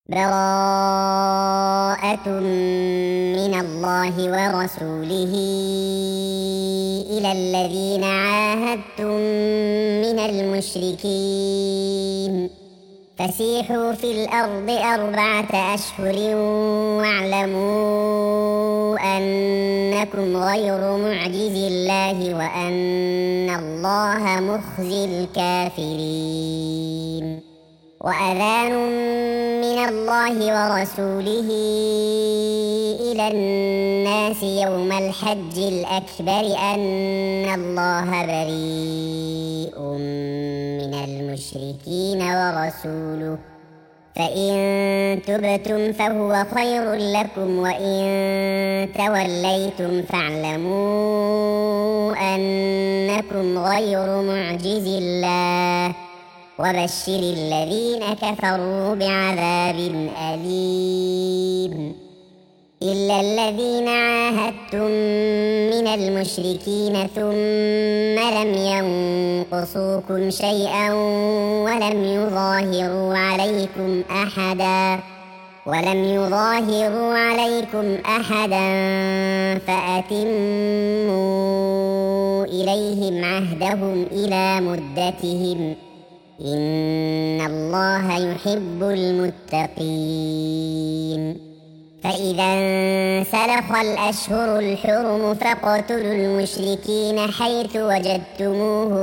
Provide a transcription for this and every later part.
براءة من الله ورسوله إلى الذين عاهدتم من المشركين فسيحوا في الأرض 4 أشهر واعلموا أنكم غير معجز الله وأن الله مخزي الكافرين. وأذان من الله ورسوله إلى الناس يوم الحج الأكبر أن الله بريء من المشركين ورسوله فإن تبتم فهو خير لكم وإن توليتم فاعلموا أنكم غير معجز الله وبشر الذين كفروا بعذاب أليم. إلا الذين عاهدتم من المشركين ثم لم ينقصوكم شيئا ولم يظاهروا عليكم أحدا فأتموا إليهم عهدهم إلى مدتهم إن الله يحب المتقين. فإذا انسلخ الأشهر الحرم فاقتلوا المشركين حيث وجدتموهم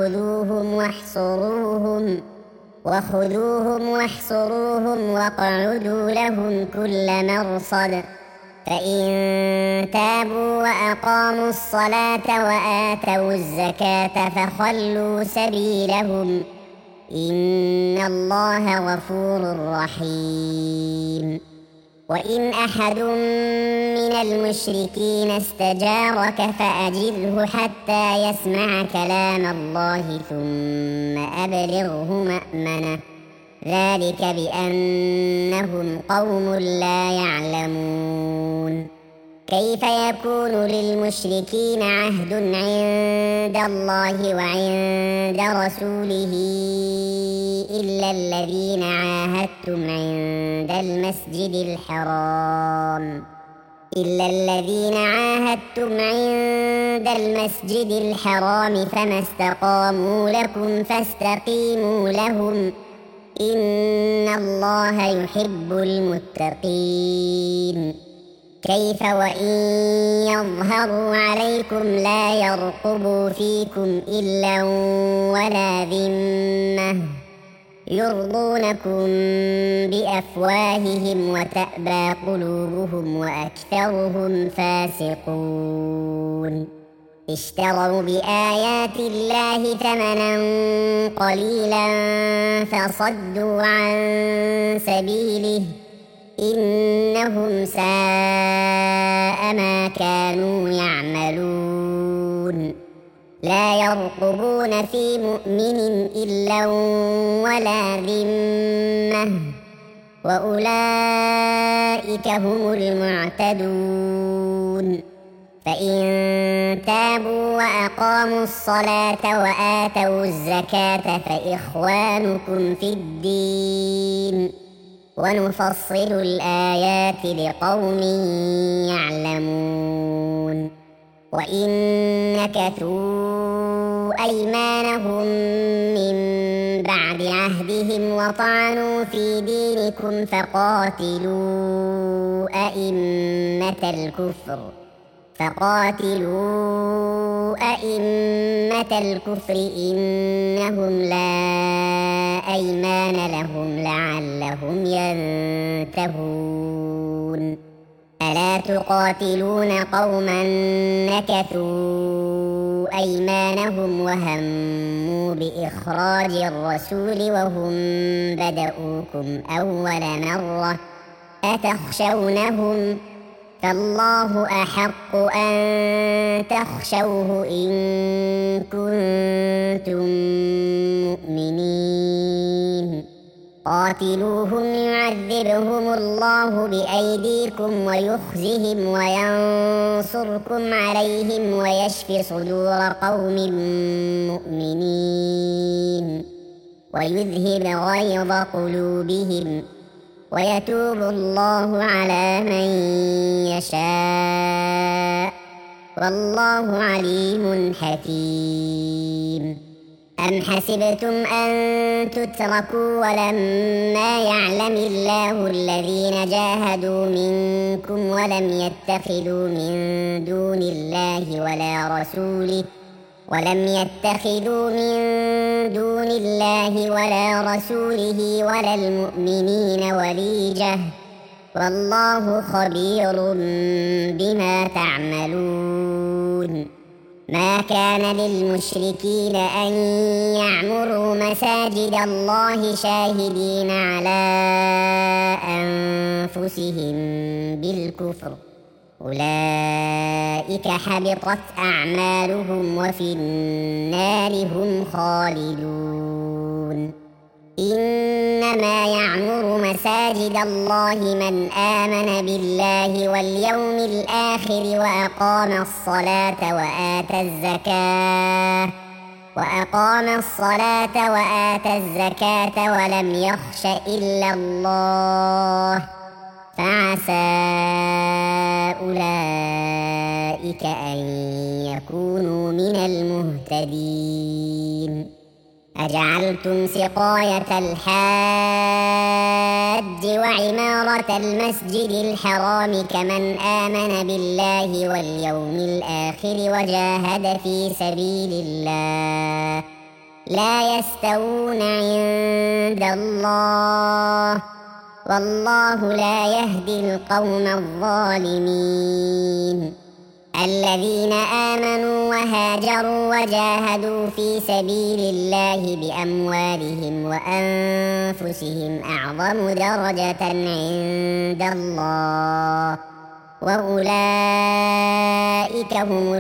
وخذوهم واحصروهم واقعدوا لهم كل مرصد فإن تابوا وأقاموا الصلاة وآتوا الزكاة فخلوا سبيلهم إن الله غفور رحيم. وإن أحد من المشركين استجارك فأجره حتى يسمع كلام الله ثم أبلغه مأمنه ذلك بأنهم قوم لا يعلمون. كيف يكون للمشركين عهد عند الله وعند رسوله إلا الذين عاهدتم عند المسجد الحرام فما استقاموا لكم فاستقيموا لهم إن الله يحب المتقين. كيف وإن يظهروا عليكم لا يرقبوا فيكم إلا ولا ذمة يرضونكم بأفواههم وتأبى قلوبهم وأكثرهم فاسقون. اشتروا بآيات الله ثمنا قليلا فصدوا عن سبيله إنهم ساء ما كانوا يعملون. لا يرقبون في مؤمن إلا ولا ذمة وأولئك هم المعتدون. فإن تابوا وأقاموا الصلاة وآتوا الزكاة فإخوانكم في الدين ونفصل الآيات لقوم يعلمون. وإن نكثوا أيمانهم من بعد عهدهم وطعنوا في دينكم فقاتلوا أئمة الكفر إنهم لا أيمان لهم لعلهم ينتهون. ألا تقاتلون قوما نكثوا أيمانهم وهموا بإخراج الرسول وهم بدؤوكم أول مرة أتخشونهم فالله أحق أن تخشوه إن كنتم مؤمنين. قاتلوهم يعذبهم الله بأيديكم ويخزهم وينصركم عليهم ويشف صدور قوم مؤمنين ويذهب غيظ قلوبهم ويتوب الله على من يشاء والله عليم حكيم. أم حسبتم أن تتركوا ولما يعلم الله الذين جاهدوا منكم ولم يتخذوا من دون الله ولا رسوله ولا المؤمنين وليجة والله خبير بما تعملون. ما كان للمشركين أن يعمروا مساجد الله شاهدين على أنفسهم بالكفر أولئك حبطت أعمالهم وفي النار هم خالدون. إنما يعمر مساجد الله من آمن بالله واليوم الآخر وأقام الصلاة وآتى الزكاة ولم يخش إلا الله فعسى أولئك أن يكونوا من المهتدين. أجعلتم سقاية الحاج وعمارة المسجد الحرام كمن آمن بالله واليوم الآخر وجاهد في سبيل الله لا يستوون عند الله والله لا يهدي القوم الظالمين. الذين آمنوا وهاجروا وجاهدوا في سبيل الله بأموالهم وأنفسهم أعظم درجة عند الله وأولئك هم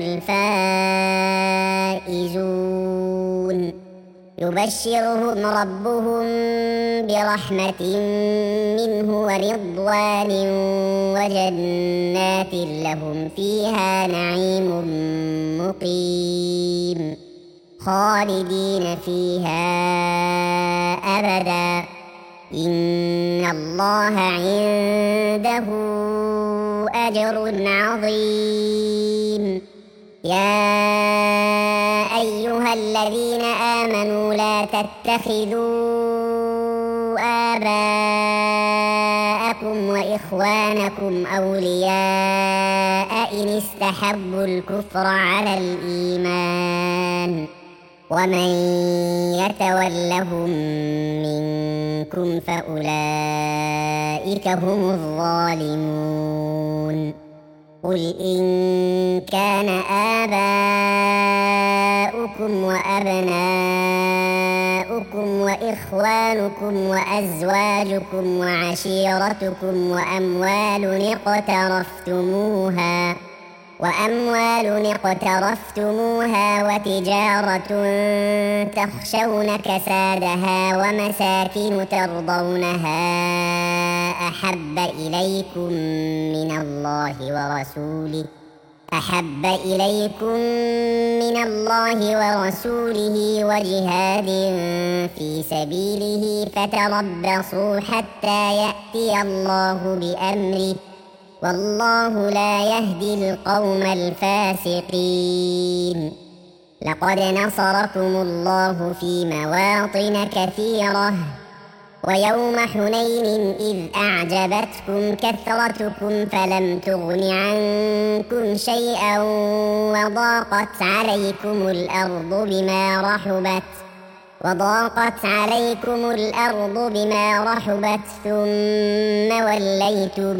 الفائزون. يبشرهم ربهم برحمة منه ورضوان وجنات لهم فيها نعيم مقيم خالدين فيها أبدا إن الله عنده أجر عظيم. يا أيها الذين آمنوا لا تتخذوا آباءكم وإخوانكم أولياء إن استحبوا الكفر على الإيمان ومن يتولهم منكم فأولئك هم الظالمون. قل إن كان آباؤكم وأبناؤكم وإخوانكم وأزواجكم وعشيرتكم وأموال اقترفتموها وتجارة تخشون كسادها ومساكن ترضونها أحب إليكم من الله ورسوله وجهاد في سبيله فتربصوا حتى يأتي الله بأمره والله لا يهدي القوم الفاسقين. لقد نصركم الله في مواطن كثيرة ويوم حنين إذ أعجبتكم كثرتكم فلم تغن عنكم شيئا وضاقت عليكم الأرض بما رحبت ثم وليتم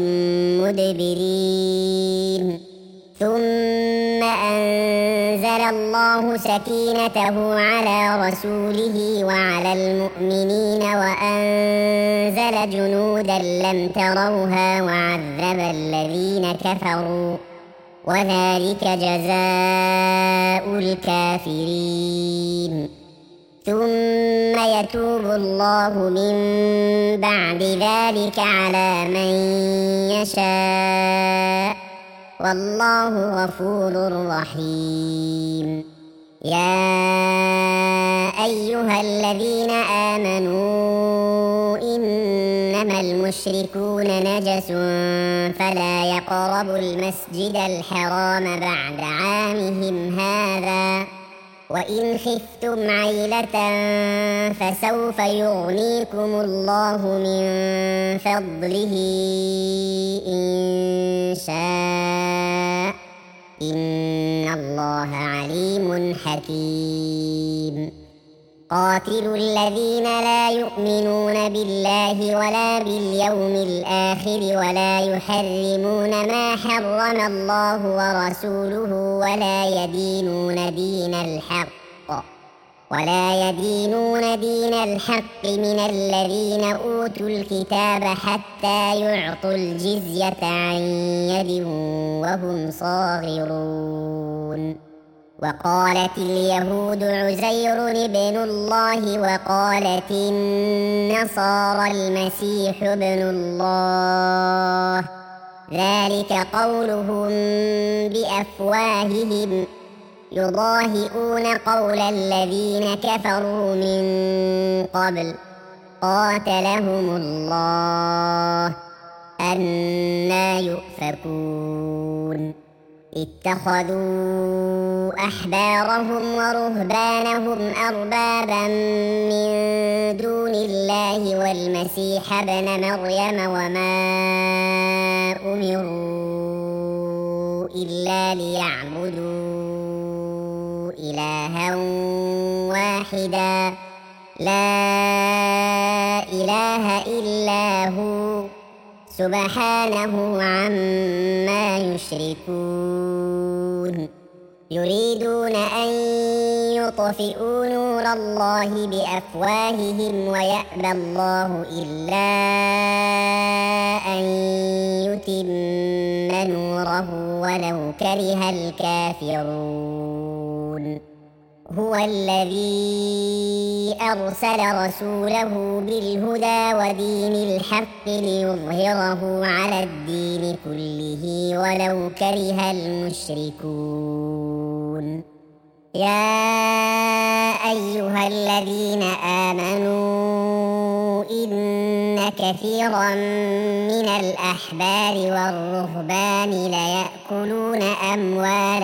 مدبرين. ثم أنزل الله سكينته على رسوله وعلى المؤمنين وأنزل جنودا لم تروها وعذب الذين كفروا وذلك جزاء الكافرين. ثم يتوب الله من بعد ذلك على من يشاء والله غفور رحيم. يا أيها الذين آمنوا إنما المشركون نجس فلا يقربوا المسجد الحرام بعد عامهم هذا وإن خفتم عيلة فسوف يغنيكم الله من فضله إن شاء إن الله عليم حكيم قاتلوا الذين لا يؤمنون بالله ولا باليوم الآخر ولا يحرمون ما حرم الله ورسوله ولا يدينون دين الحق من الذين أوتوا الكتاب حتى يعطوا الجزية عن يد وهم صاغرون وقالت اليهود عزير ابن الله وقالت النصارى المسيح ابن الله ذلك قولهم بأفواههم يضاهئون قول الذين كفروا من قبل قاتلهم الله أنى يؤفكون اتخذوا أحبارهم ورهبانهم أربابا من دون الله والمسيح ابن مريم وما أمروا إلا ليعبدوا إلها واحدا لا إله إلا هو سبحانه عما يشركون يريدون أن يطفئوا نور الله بأفواههم ويأبى الله إلا أن يتم نوره ولو كره الكافرون هو الذي أرسل رسوله بالهدى ودين الحق ليظهره على الدين كله ولو كره المشركون يا أيها الذين آمنوا إن كثيرا من الأحبار والرهبان ليأكلون أموال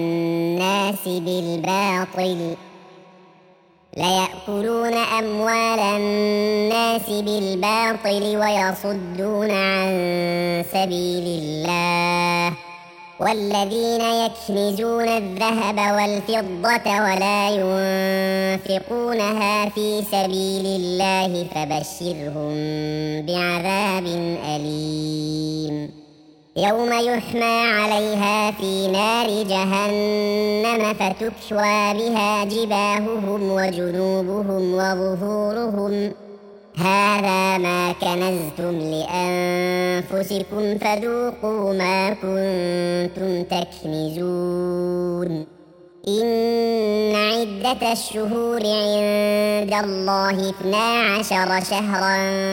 الناس بالباطل ويصدون عن سبيل الله والذين يكنزون الذهب والفضة ولا ينفقونها في سبيل الله فبشرهم بعذاب أليم يوم يحمى عليها في نار جهنم فتكوى بها جباههم وجنوبهم وظهورهم هذا ما كنزتم لأنفسكم فذوقوا ما كنتم تكنزون إن عدة الشهور عند الله 12 شهرا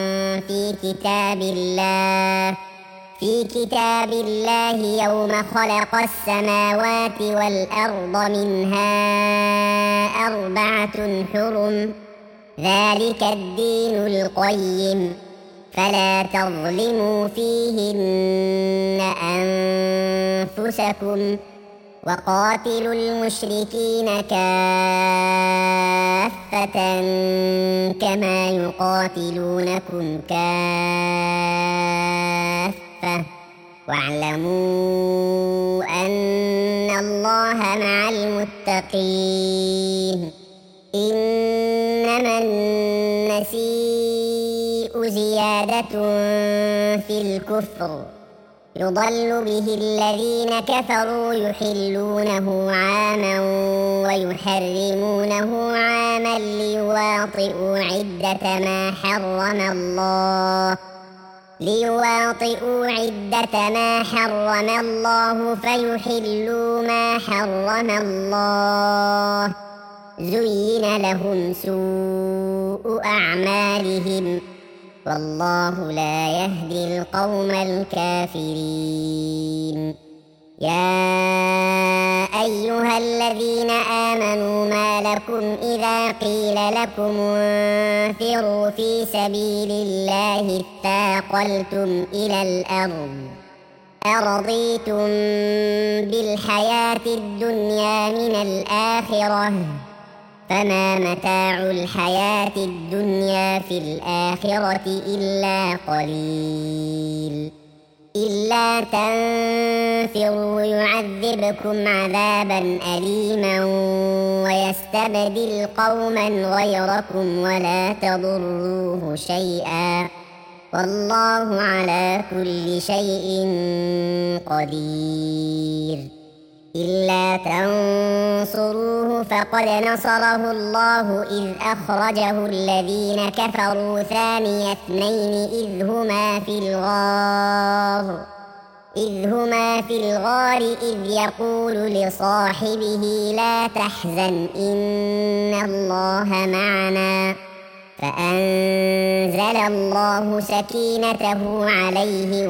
في كتاب الله يوم خلق السماوات والأرض منها 4 حرم ذلك الدين القيم فلا تظلموا فيهن أنفسكم وقاتلوا المشركين كافة كما يقاتلونكم كافة واعلموا أن الله مع المتقين إنما النسيء زيادة في الكفر يضل به الذين كفروا يحلونه عاما ويحرمونه عاما ليواطئوا عدة ما حرم الله فيحلوا ما حرم الله زين لهم سوء أعمالهم والله لا يهدي القوم الكافرين يا أيها الذين آمنوا ما لكم إذا قيل لكم انفروا في سبيل الله اثاقلتم إلى الأرض أرضيتم بالحياة الدنيا من الآخرة فما متاع الحياة الدنيا في الآخرة إلا قليل إلا تنفروا يعذبكم عذابا أليما ويستبدل قوما غيركم ولا تضروه شيئا والله على كل شيء قدير إلا تنصروه فقد نصره الله إذ أخرجه الذين كفروا ثاني اثنين إذ هما في الغار إذ يقول لصاحبه لا تحزن إن الله معنا فأنزل الله سكينته عليه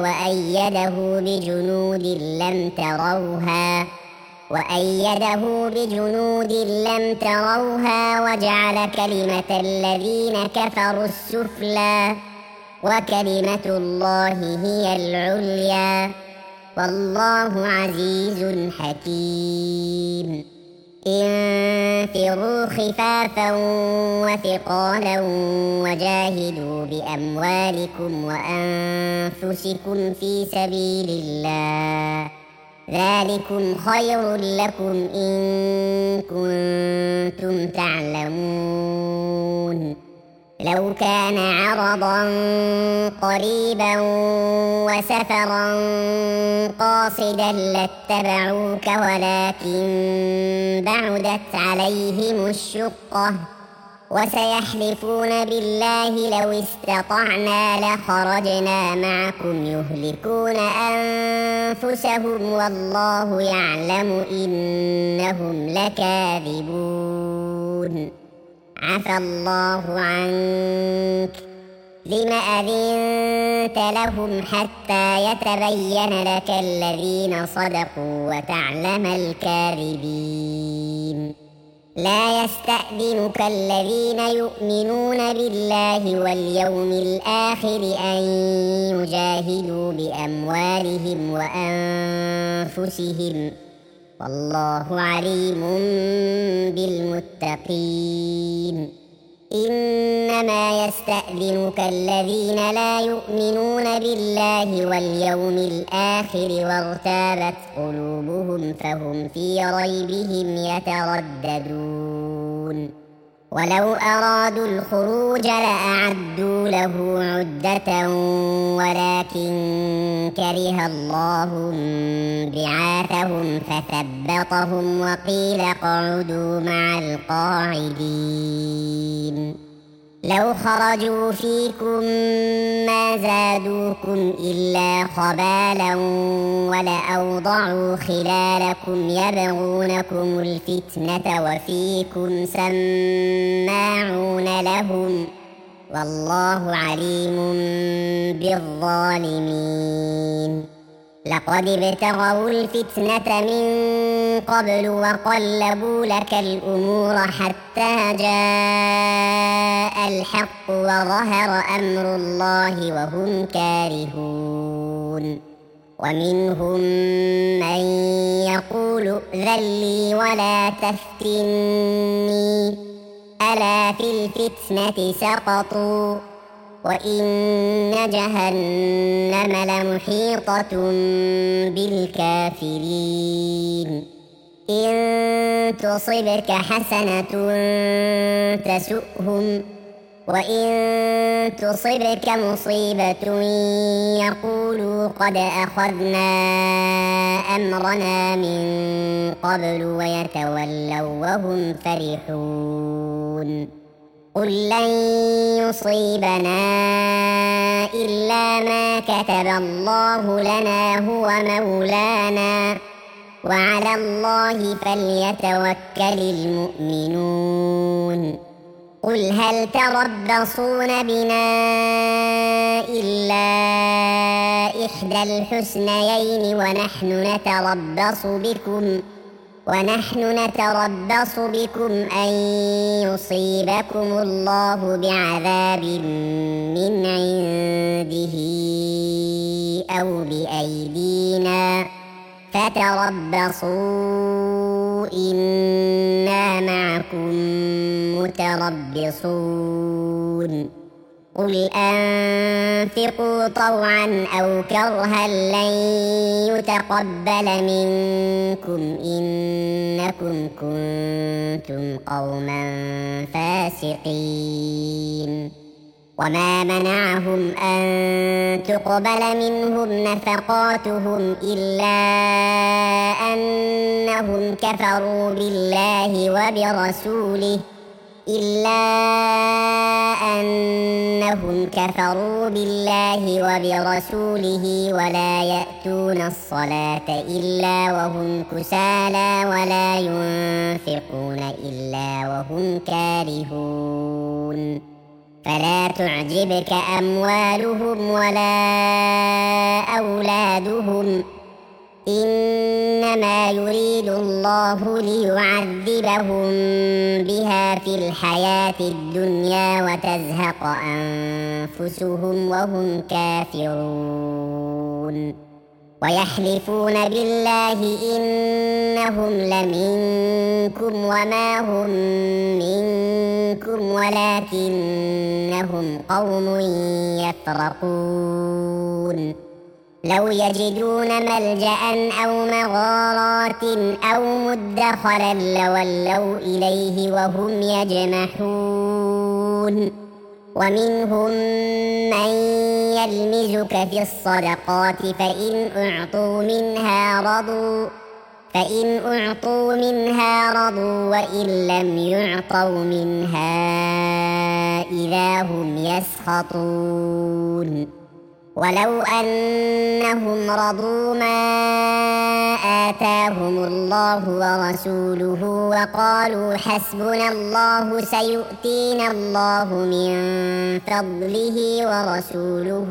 وأيده بجنود لم تروها وجعل كلمة الذين كفروا السفلى وكلمة الله هي العليا والله عزيز حكيم انفروا خفافا وثقالا وجاهدوا بأموالكم وأنفسكم في سبيل الله ذلكم خير لكم إن كنتم تعلمون لو كان عرضا قريبا وسفرا قاصدا لاتبعوك ولكن بعدت عليهم الشقة وسيحلفون بالله لو استطعنا لخرجنا معكم يهلكون أنفسهم والله يعلم إنهم لكاذبون عفى الله عنك لم أذنت لهم حتى يتبين لك الذين صدقوا وتعلم الكاذبين لا يستأذنك الذين يؤمنون بالله واليوم الآخر أن يجاهدوا بأموالهم وأنفسهم والله عليم بالمتقين إنما يستأذنك الذين لا يؤمنون بالله واليوم الآخر وارتابت قلوبهم فهم في ريبهم يترددون ولو أرادوا الخروج لأعدوا له عدة ولكن كره الله بعاثهم فثبطهم وقيل اقعدوا مع القاعدين لو خرجوا فيكم ما زادوكم إلا خبالا ولأوضعوا خلالكم يبغونكم الفتنة وفيكم سماعون لهم والله عليم بالظالمين لقد ابتغوا الفتنة من قبل وقلبوا لك الأمور حتى جاء الحق وظهر أمر الله وهم كارهون ومنهم من يقول ائذن لي ولا تفتني ألا في الفتنة سقطوا وإن جهنم لمحيطة بالكافرين إن تصبك حسنة تسؤهم وإن تصبك مصيبة يقولوا قد أخذنا أمرنا من قبل ويتولوا وهم فرحون قل لن يصيبنا إلا ما كتب الله لنا هو مولانا وعلى الله فليتوكل المؤمنون قل هل تربصون بنا إلا إحدى الحسنيين ونحن نتربص بكم أن يصيبكم الله بعذاب من عنده أو بأيدينا فتربصوا إنا معكم متربصون قل أنفقوا طوعا أو كرها لن يتقبل منكم إنكم كنتم قوما فاسقين وما منعهم أن تقبل منهم نفقاتهم إلا أنهم كفروا بالله وبرسوله ولا يأتون الصلاة إلا وهم كسالى ولا ينفقون إلا وهم كارهون فلا تعجبك أموالهم ولا أولادهم إنما يريد الله ليعذبهم بها في الحياة الدنيا وتزهق أنفسهم وهم كافرون ويحلفون بالله إنهم لمنكم وما هم منكم ولكنهم قوم يفرقون لو يجدون ملجأ أو مغارات أو مدخلا لولوا إليه وهم يجمحون ومنهم من يلمزك في الصدقات فإن أعطوا منها رضوا وإن لم يعطوا منها إذا هم يسخطون ولو أنهم رضوا ما آتاهم الله ورسوله وقالوا حسبنا الله سيؤتينا الله من فضله ورسوله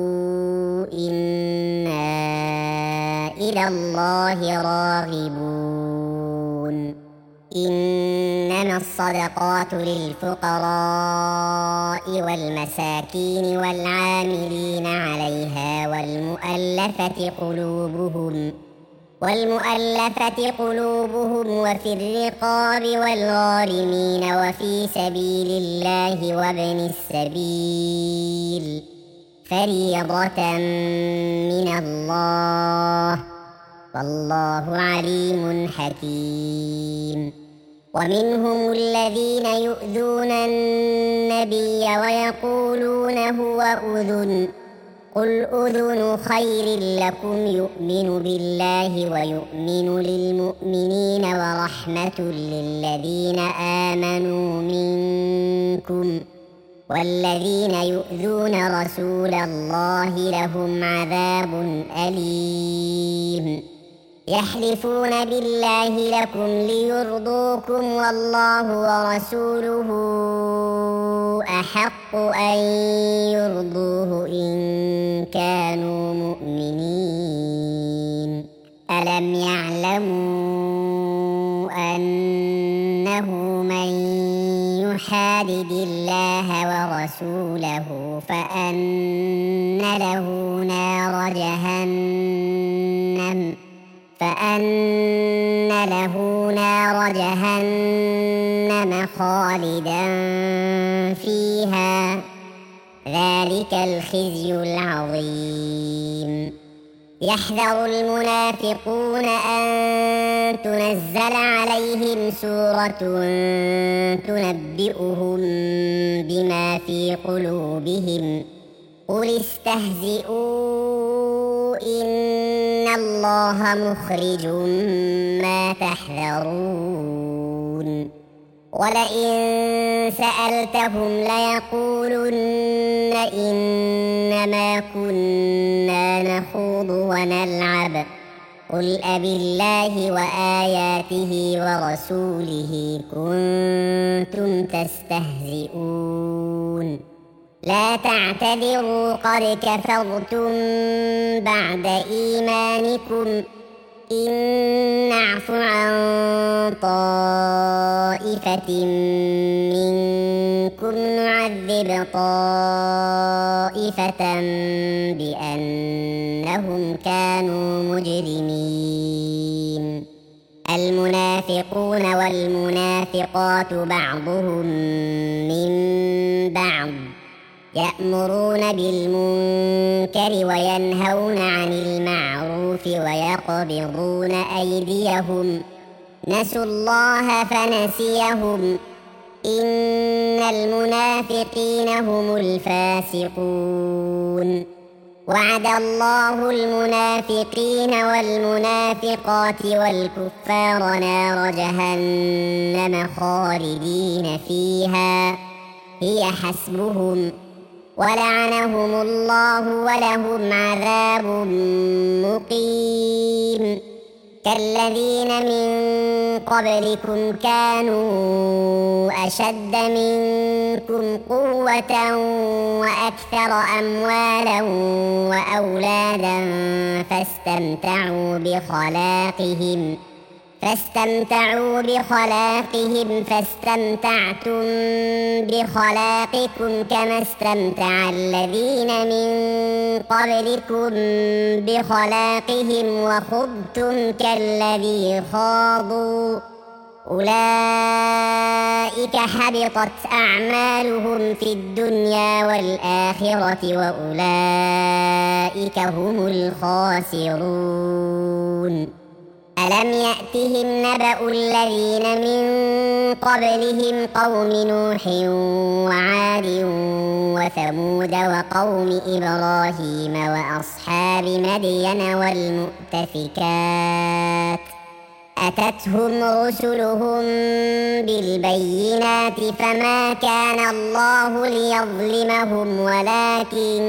إنا إلى الله راغبون إنما الصدقات للفقراء والمساكين والعاملين عليها والمؤلفة قلوبهم وفي الرقاب والغارمين وفي سبيل الله وابن السبيل فريضة من الله والله عليم حكيم ومنهم الذين يؤذون النبي ويقولون هو أذن قل أذن خير لكم يؤمن بالله ويؤمن للمؤمنين ورحمة للذين آمنوا منكم والذين يؤذون رسول الله لهم عذاب أليم يحلفون بالله لكم ليرضوكم والله ورسوله أحق أن يرضوه إن كانوا مؤمنين ألم يعلموا أنه من يحادد الله ورسوله فأن له نار جهنم خالدا فيها ذلك الخزي العظيم يحذر المنافقون أن تنزل عليهم سورة تنبئهم بما في قلوبهم قل استهزئوا إن الله مخرج ما تحذرون ولئن سألتهم ليقولن إنما كنا نخوض ونلعب قل أبالله وآياته ورسوله كنتم تستهزئون لا تعتذروا قد كفرتم بعد إيمانكم إن نعف عن طائفة منكم نعذب طائفة بأنهم كانوا مجرمين. المنافقون والمنافقات بعضهم من بعض يأمرون بالمنكر وينهون عن المعروف ويقبضون أيديهم نسوا الله فنسيهم إن المنافقين هم الفاسقون. وعد الله المنافقين والمنافقات والكفار نار جهنم خالدين فيها هي حسبهم ولعنهم الله ولهم عذاب مقيم. كالذين من قبلكم كانوا أشد منكم قوة وأكثر أموالا وأولادا فاستمتعوا بخلاقهم فاستمتعتم بخلاقكم كما استمتع الذين من قبلكم بخلاقهم وخضتم كالذي خاضوا أولئك حبطت أعمالهم في الدنيا والآخرة وأولئك هم الخاسرون. ألم يأتهم نبأ الذين من قبلهم قوم نوح وعاد وثمود وقوم إبراهيم وأصحاب مدين والمؤتفكات أتتهم رسلهم بالبينات فما كان الله ليظلمهم ولكن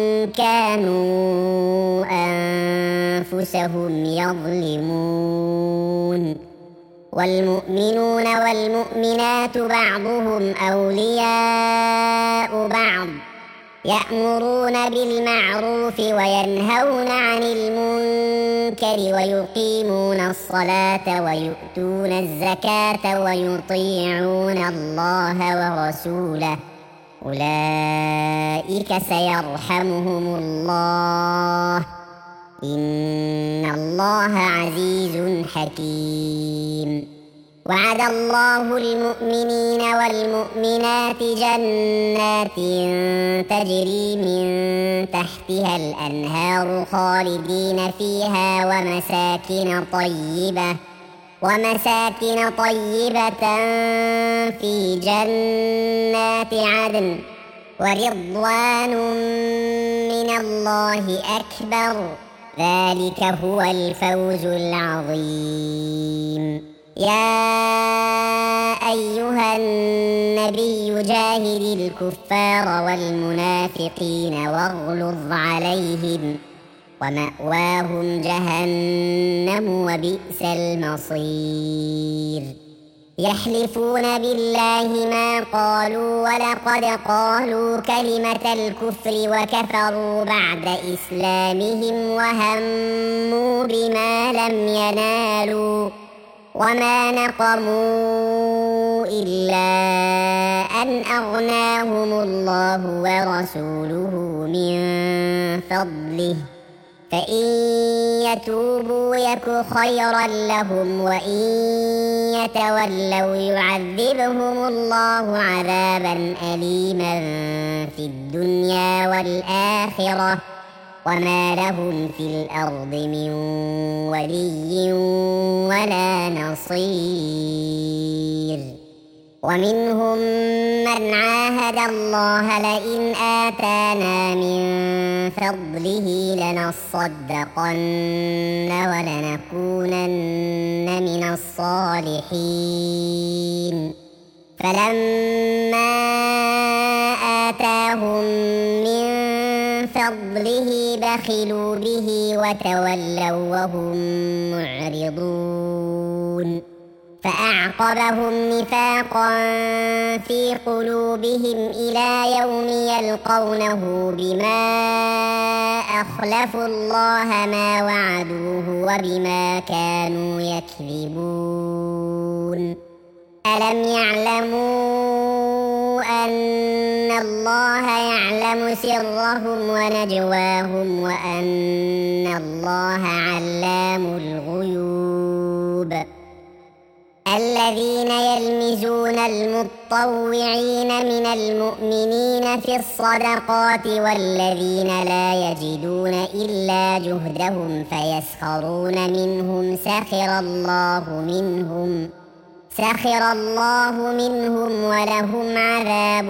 كانوا أنفسهم يظلمون. والمؤمنون والمؤمنات بعضهم أولياء بعض يأمرون بالمعروف وينهون عن المنكر ويقيمون الصلاة ويؤتون الزكاة ويطيعون الله ورسوله أولئك سيرحمهم الله إن الله عزيز حكيم. وعد الله المؤمنين والمؤمنات جنات تجري من تحتها الأنهار خالدين فيها ومساكن طيبة في جنات عدن ورضوان من الله أكبر ذلك هو الفوز العظيم. يا أيها النبي جاهد الكفار والمنافقين واغلظ عليهم ومأواهم جهنم وبئس المصير. يحلفون بالله ما قالوا ولقد قالوا كلمة الكفر وكفروا بعد إسلامهم وهموا بما لم ينالوا وما نقموا إلا أن أغناهم الله ورسوله من فضله فإن يتوبوا يك خيرا لهم وإن يتولوا يعذبهم الله عذابا أليما في الدنيا والآخرة وما لهم في الأرض من ولي ولا نصير. ومنهم من عاهد الله لئن آتانا من فضله لنصدقن ولنكونن من الصالحين فلما آتاهم من فضله بخلوا به وتولوا وهم معرضون. فأعقبهم نفاقا في قلوبهم إلى يوم يلقونه بما أخلفوا الله ما وعدوه وبما كانوا يكذبون. ألم يعلموا أن الله يعلم سرهم ونجواهم وأن الله علام الغيوب. الذين يلمزون المطوعين من المؤمنين في الصدقات والذين لا يجدون إلا جهدهم فيسخرون منهم سخر الله منهم ولهم عذاب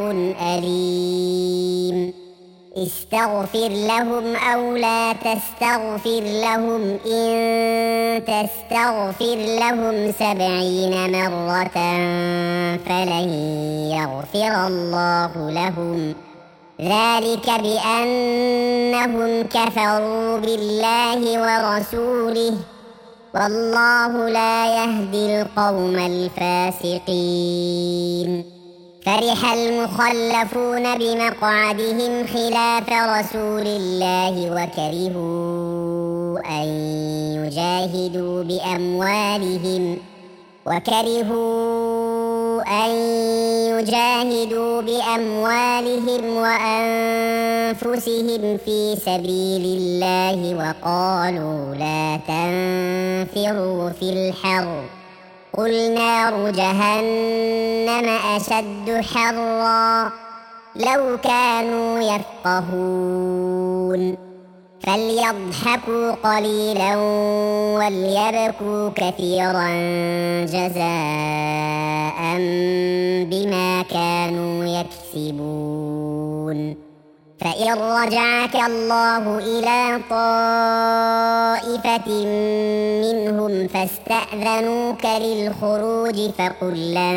أليم. استغفر لهم أو لا تستغفر لهم إن تستغفر لهم 70 مرة فلن يغفر الله لهم ذلك بأنهم كفروا بالله ورسوله والله لا يهدي القوم الفاسقين. فرح المخلفون بمقعدهم خلاف رسول الله وكرهوا أن يجاهدوا بأموالهم وأنفسهم في سبيل الله وقالوا لا تنفروا في الحر قل نار جهنم أشد حرا لو كانوا يفقهون. فليضحكوا قليلا وليبكوا كثيرا جزاء بما كانوا يكسبون. فإن رجعك الله إلى طائفة منهم فاستأذنوك للخروج فقل لن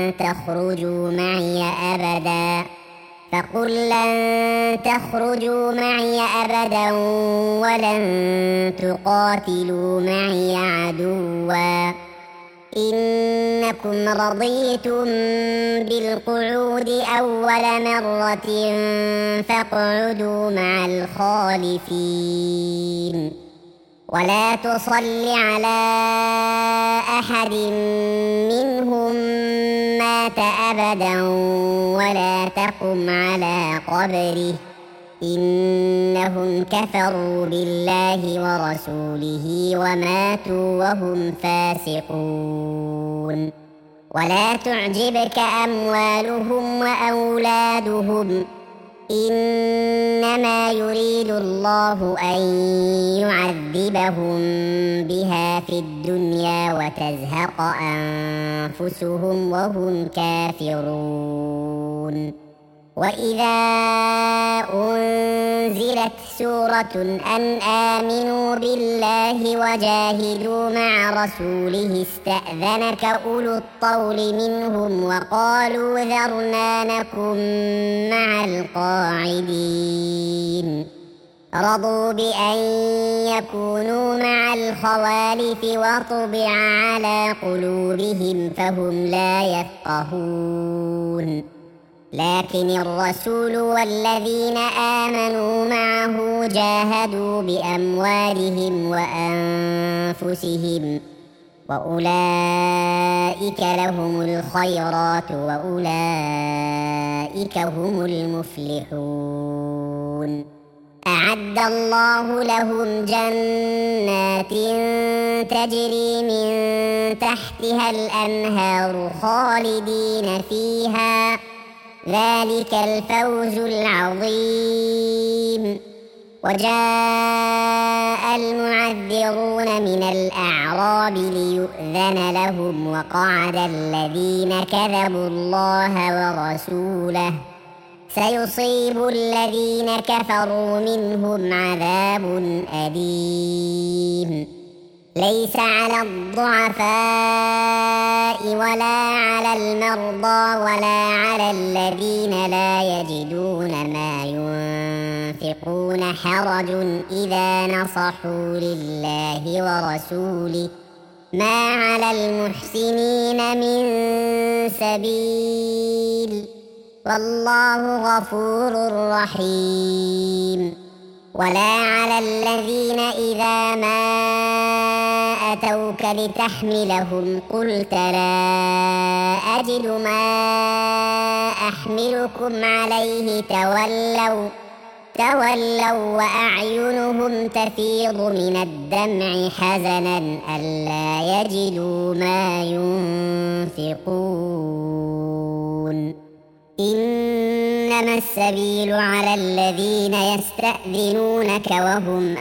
تخرجوا معي أبدا ولن تقاتلوا معي عدوا إنكم رضيتم بالقعود أول مرة فاقعدوا مع الخالفين. ولا تصل على أحد منهم مات أبدا ولا تقم على قبره إنهم كفروا بالله ورسوله وماتوا وهم فاسقون. ولا تعجبك أموالهم وأولادهم إنما يريد الله أن يعذبهم بها في الدنيا وتزهق أنفسهم وهم كافرون. وإذا أنزلت سورة أن آمنوا بالله وجاهدوا مع رسوله استأذنك أولو الطول منهم وقالوا ذرنا نكن مع القاعدين. رضوا بأن يكونوا مع الخوالف وطبع على قلوبهم فهم لا يفقهون. لكن الرسول والذين آمنوا معه جاهدوا بأموالهم وأنفسهم وأولئك لهم الخيرات وأولئك هم المفلحون. أعد الله لهم جنات تجري من تحتها الأنهار خالدين فيها ذلك الفوز العظيم. وجاء المعذرون من الأعراب ليؤذن لهم وقعد الذين كذبوا الله ورسوله سيصيب الذين كفروا منهم عذاب أليم. ليس على الضعفاء ولا على المرضى ولا على الذين لا يجدون ما ينفقون حرج إذا نصحوا لله ورسوله ما على المحسنين من سبيل والله غفور رحيم. ولا على الذين إذا ما أتوك لتحملهم قلت لا أجد ما أحملكم عليه تولوا وأعينهم تفيض من الدمع حزنا ألا يجدوا ما ينفقون. إنما السبيل على الذين يستأذنونك وهم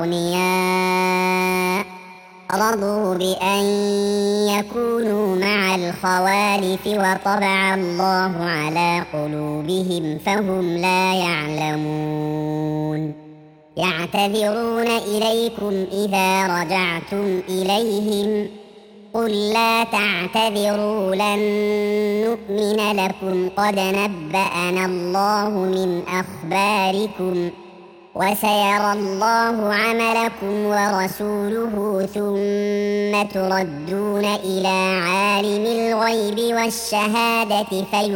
أغنياء رضوا بأن يكونوا مع الخوالف وطبع الله على قلوبهم فهم لا يعلمون. يعتذرون إليكم إذا رجعتم إليهم قل لا تعتذروا لن نؤمن لكم قد نبأنا الله من أخباركم وسيرى الله عملكم ورسوله ثم تردون إلى عالم الغيب والشهادة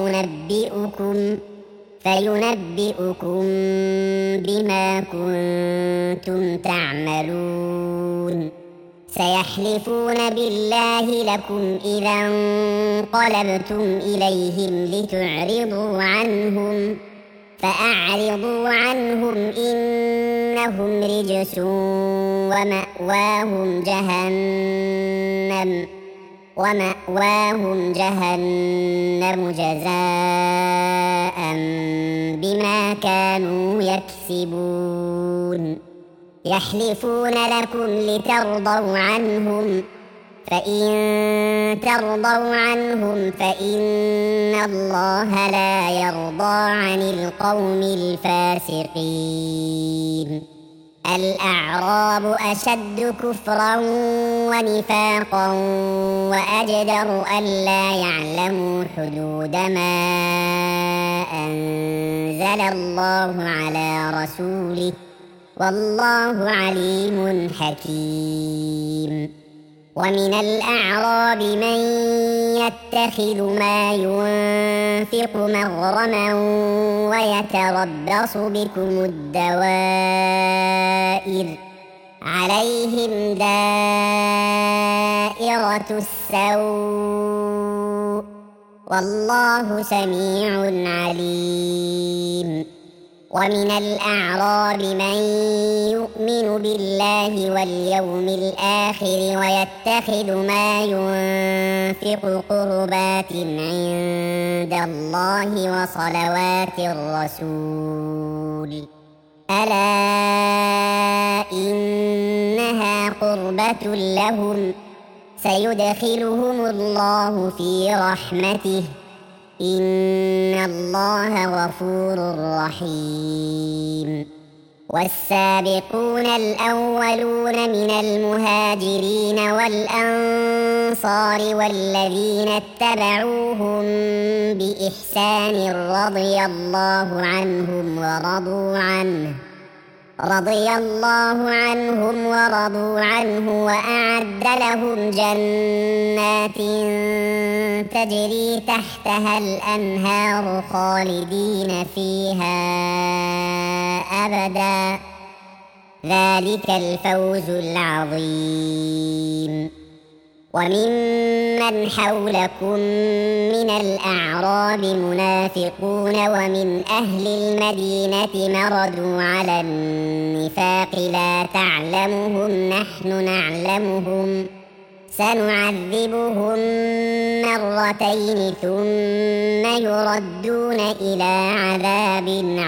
فينبئكم بما كنتم تعملون. سيحلفون بالله لكم إذا انقلبتم إليهم لتعرضوا عنهم فأعرضوا عنهم إنهم رجس ومأواهم جهنم جزاء بما كانوا يكسبون. يحلفون لكم لترضوا عنهم فإن ترضوا عنهم فإن الله لا يرضى عن القوم الفاسقين. الأعراب أشد كفرا ونفاقا وأجدر ألا يعلموا حدود ما أنزل الله على رسوله والله عليم حكيم. ومن الأعراب من يتخذ ما ينفق مغرما ويتربص بكم الدوائر عليهم دائرة السوء والله سميع عليم. ومن الأعراب من يؤمن بالله واليوم الآخر ويتخذ ما ينفق قربات عند الله وصلوات الرسول ألا إنها قربة لهم سيدخلهم الله في رحمته إن الله غفور رحيم. والسابقون الأولون من المهاجرين والأنصار والذين اتبعوهم بإحسان رضي الله عنهم ورضوا عنه وأعد لهم جنات تجري تحتها الأنهار خالدين فيها أبدا ذلك الفوز العظيم. وممن حولكم من الأعراب منافقون ومن أهل المدينة مردوا على النفاق لا تعلمهم نحن نعلمهم سنعذبهم مرتين ثم يردون إلى عذاب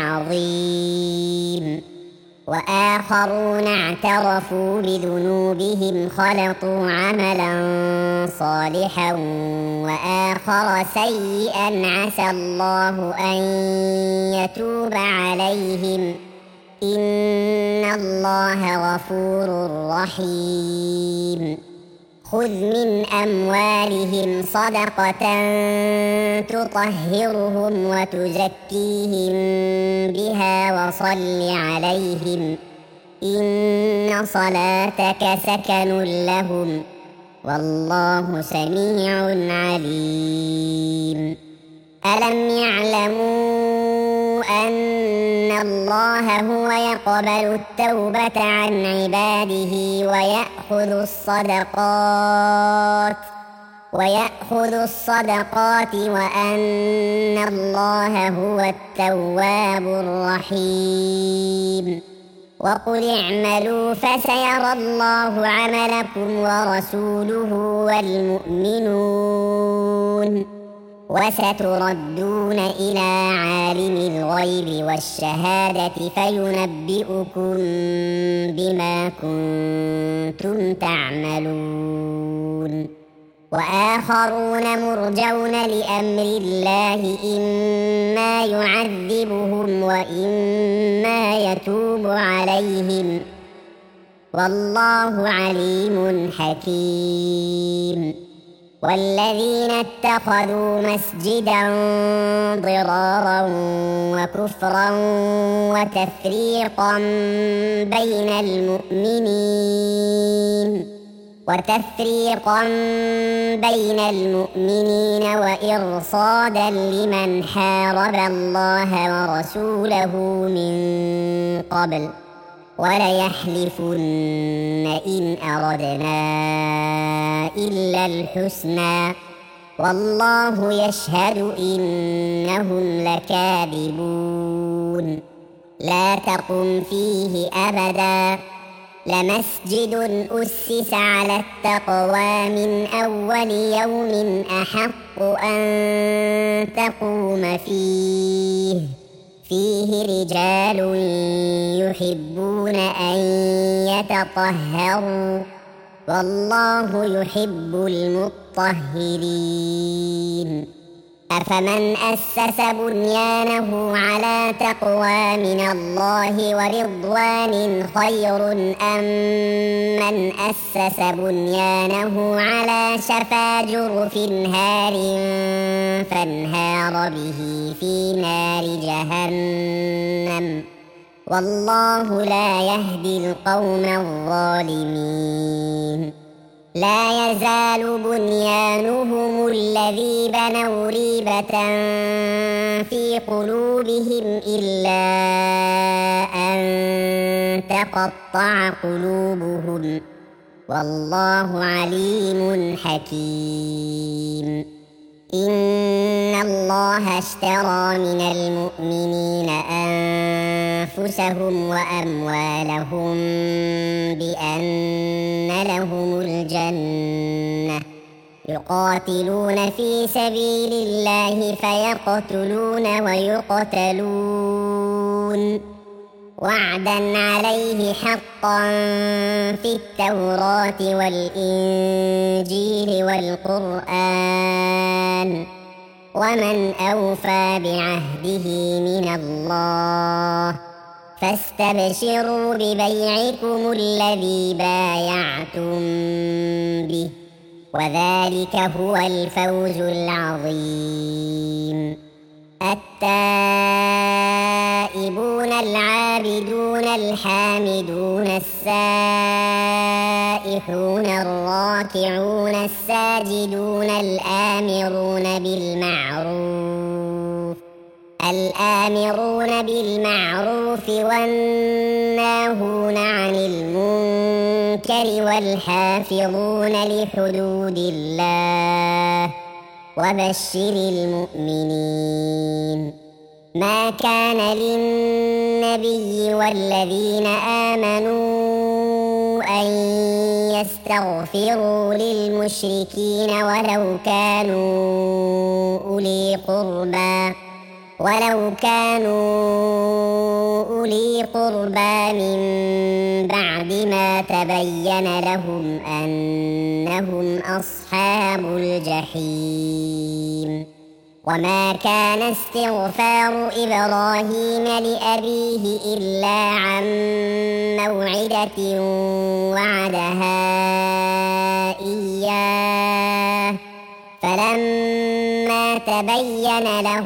عظيم. وآخرون اعترفوا بذنوبهم خلطوا عملا صالحا وآخر سيئا عسى الله أن يتوب عليهم إن الله غفور رحيم. خذ من أموالهم صدقة تطهرهم وتزكيهم بها وصل عليهم إن صلاتك سكن لهم والله سميع عليم. ألم يعلموا أن الله هو يقبل التوبة عن عباده ويأخذ الصدقات وأن الله هو التواب الرحيم. وقل اعملوا فسيرى الله عملكم ورسوله والمؤمنون وستردون إلى عالم الغيب والشهادة فينبئكم بما كنتم تعملون. وآخرون مرجون لأمر الله إما يعذبهم وإما يتوب عليهم والله عليم حكيم. والذين اتخذوا مسجدا ضرارا وكفرا وتفريقا بين المؤمنين وإرصادا لمن حارب الله ورسوله من قبل وليحلفن إن أردنا إلا الحسنى والله يشهد إنهم لكاذبون. لا تقم فيه أبدا لمسجد أسس على التقوى من أول يوم أحق أن تقوم فيه رجال يحبون أن يتطهروا والله يحب المطهرين. أفمن أسس بنيانه على تقوى من الله ورضوان خير أم من أسس بنيانه على شفا جرف هار فانهار به في نار جهنم والله لا يهدي القوم الظالمين. لا يزال بنيانهم الذي بنوا ريبة في قلوبهم إلا أن تقطع قلوبهم والله عليم حكيم. إن الله اشترى من المؤمنين أنفسهم وأموالهم بأن لهم الجنة يقاتلون في سبيل الله فيقتلون ويقتلون وعدا عليه حقا في التوراة والإنجيل والقرآن ومن أوفى بعهده من الله فاستبشروا ببيعكم الذي بايعتم به وذلك هو الفوز العظيم. التائبون العابدون الحامدون السائحون الراكعون الساجدون الآمرون بالمعروف والناهون عن المنكر والحافظون لحدود الله وبشر المؤمنين. ما كان للنبي والذين آمنوا أن يستغفروا للمشركين ولو كانوا أولي قربى من بعد ما تبين لهم أنهم أصحاب الجحيم. وما كان استغفار إبراهيم لأبيه إلا عن موعدة وعدها إياه فلما تبين له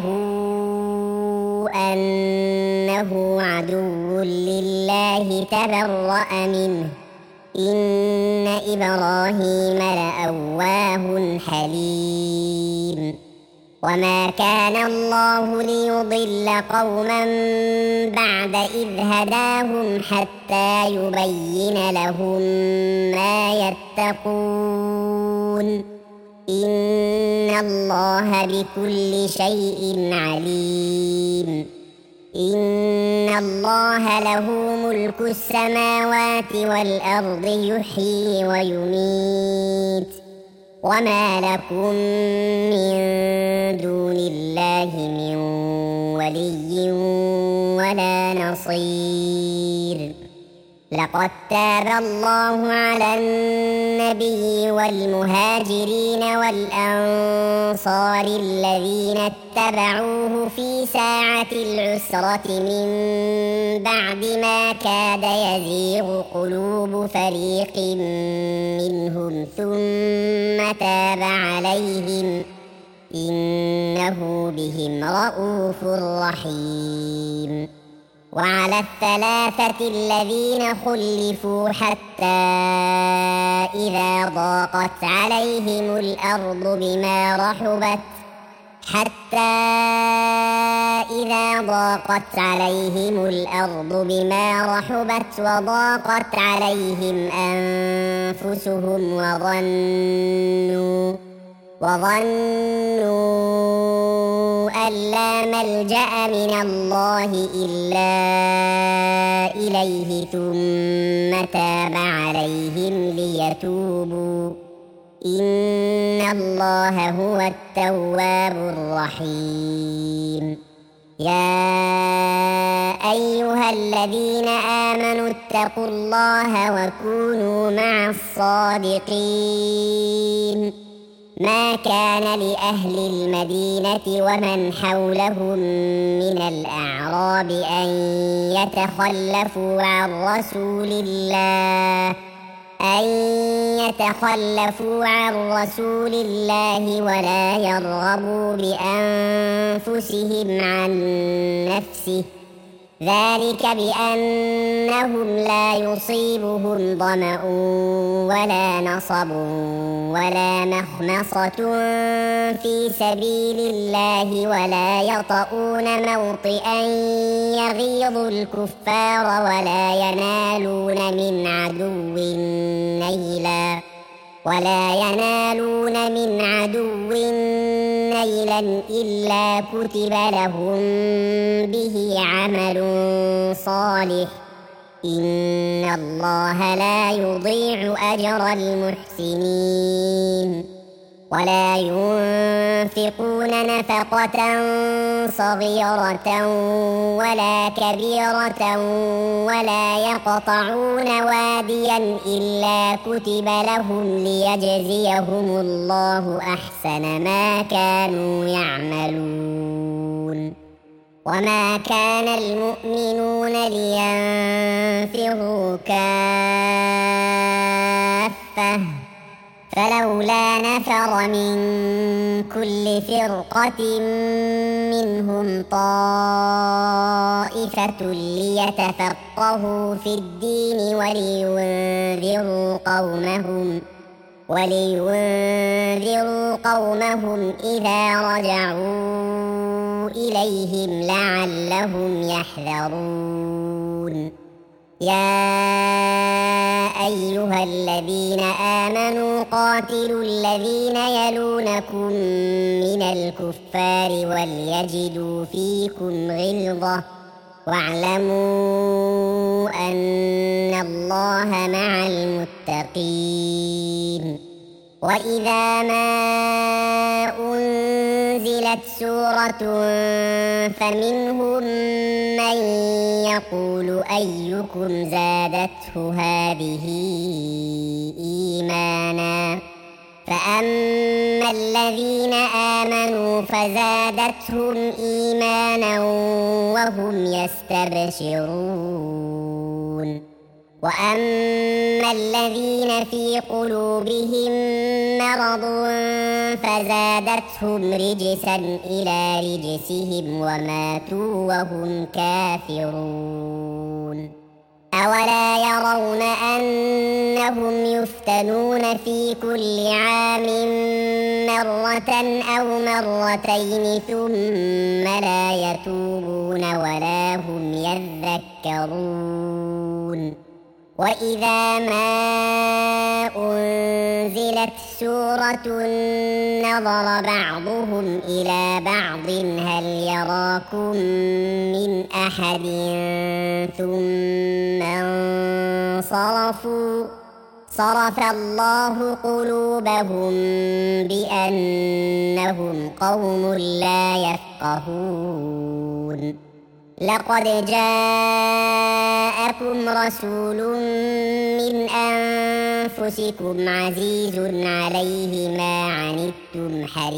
أنه عدو لله تبرأ منه إن إبراهيم لأواه حليم وما كان الله ليضل قوما بعد إذ هداهم حتى يبين لهم ما يتقون إن الله بكل شيء عليم إن الله له ملك السماوات والأرض يحيي ويميت وما لكم من دون الله من ولي ولا نصير لقد تاب الله على النبي والمهاجرين والأنصار الذين اتبعوه في ساعة العسرة من بعد ما كاد يزيغ قلوب فريق منهم ثم تاب عليهم إنه بهم رءوف رحيم وعلى الثلاثة الذين خلفوا حتى إذا ضاقت عليهم الأرض بما رحبت وضاقت عليهم أنفسهم وظنوا أن لا ملجأ من الله إلا إليه ثم تاب عليهم ليتوبوا إن الله هو التواب الرحيم يا أيها الذين آمنوا اتقوا الله وكونوا مع الصادقين ما كان لأهل المدينة ومن حولهم من الأعراب أن يتخلفوا عن رسول الله ولا يرغبوا بأنفسهم عن نفسه ذلك بأنهم لا يصيبهم ظمأ ولا نصب ولا مخمصة في سبيل الله ولا يطؤون موطئا يغيظ الكفار ولا ينالون من عدو نيلا إلا كتب لهم به عمل صالح إن الله لا يضيع أجر المحسنين ولا ينفقون نفقة صغيرة ولا كبيرة ولا يقطعون واديا إلا كتب لهم ليجزيهم الله أحسن ما كانوا يعملون وما كان المؤمنون لينفروا كافة فلولا نفر من كل فرقة منهم طائفة ليتفقهوا في الدين ولينذروا قومهم إذا رجعوا إليهم لعلهم يحذرون يا أيها الذين آمنوا قاتلوا الذين يلونكم من الكفار وليجدوا فيكم غلظة واعلموا أن الله مع المتقين وإذا ما أنزلت سورة فمنهم من يقول أيكم زادته هذه إيمانا فأما الذين آمنوا فزادتهم إيمانا وهم يستبشرون وأما الذين في قلوبهم مرض فزادتهم رجسا إلى رجسهم وماتوا وهم كافرون أولا يرون أن أنهم يفتنون في كل عام مرة أو مرتين ثم لا يتوبون ولا هم يذكرون. وإذا ما أنزلت سورة نظر بعضهم إلى بعض هل يراكم من أحد ثم انصرفوا صرف الله قلوبهم بأنهم قوم لا يفقهون. لقد جاءكم رسول من أنفسكم عزيز عليه ما عنتم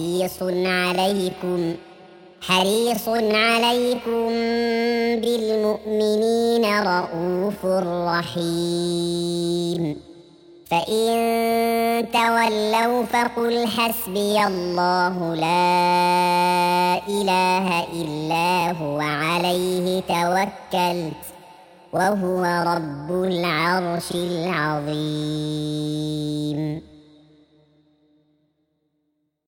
حريص عليكم بالمؤمنين رؤوف رحيم. فإن تولوا فقل حسبي الله لا إله إلا هو عليه توكلت وهو رب العرش العظيم.